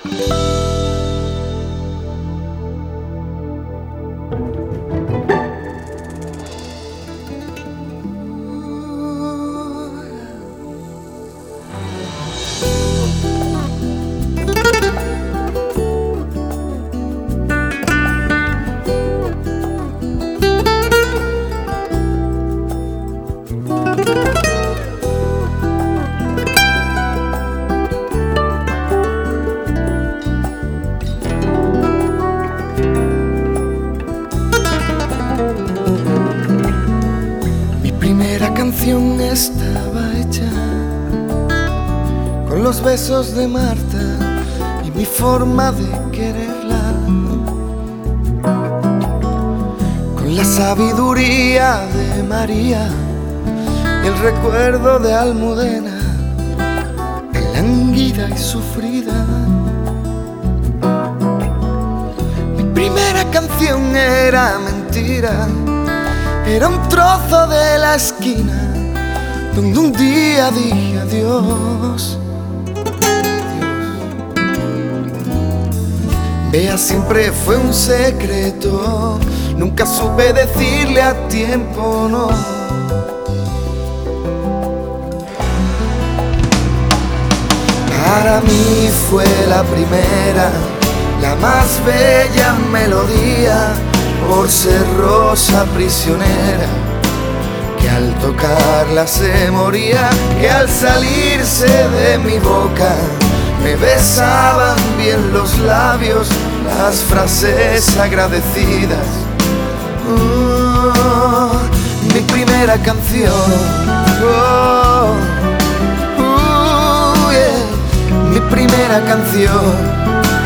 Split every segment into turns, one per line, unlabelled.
Primera canción estaba hecha con los besos de Marta y mi forma de quererla, con la sabiduría de María y el recuerdo de Almudena, tan languida y sufrida. Mi primera canción era mentira, era un trozo de la esquina donde un día dije adiós. Bea siempre fue un secreto, nunca supe decirle a tiempo no. Para mí fue la primera, la más bella melodía, por ser rosa prisionera, que al tocarla se moría, que al salirse de mi boca me besaban bien los labios, las frases agradecidas. Mi primera canción, yeah, mi primera canción.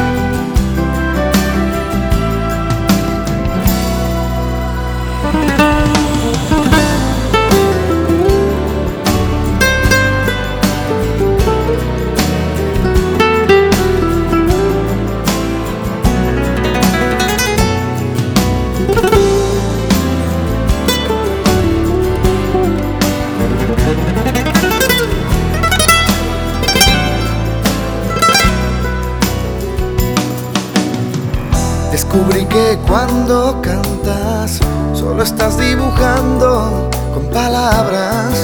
Descubrí que cuando cantas solo estás dibujando con palabras.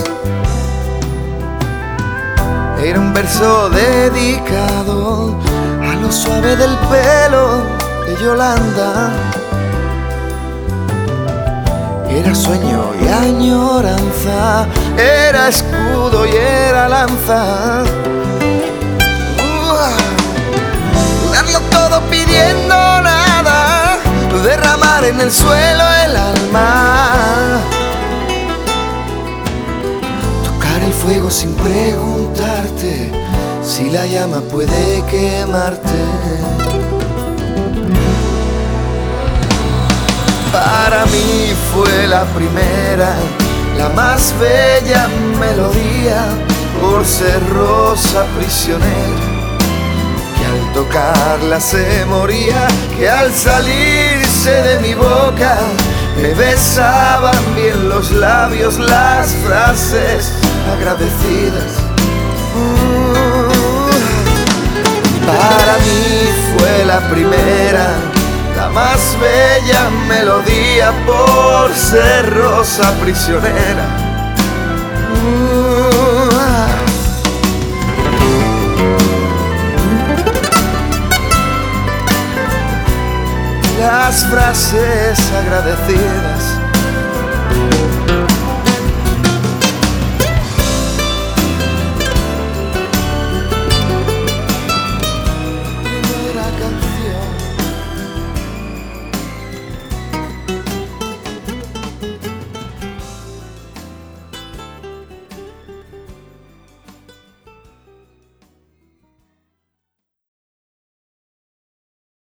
Era un verso dedicado a lo suave del pelo de Yolanda. Era sueño y añoranza, era escudo y era lanza. Darlo todo pidiendo nada, derramar en el suelo el alma, tocar el fuego sin preguntarte si la llama puede quemarte. Para mí fue la primera, la más bella melodía, por ser rosa prisionera, que al tocarla se moría, que al salirse de mi boca me besaban bien los labios, las frases agradecidas. Para mí fue la primera, la más bella melodía, por ser rosa prisionera. Las frases agradecidas.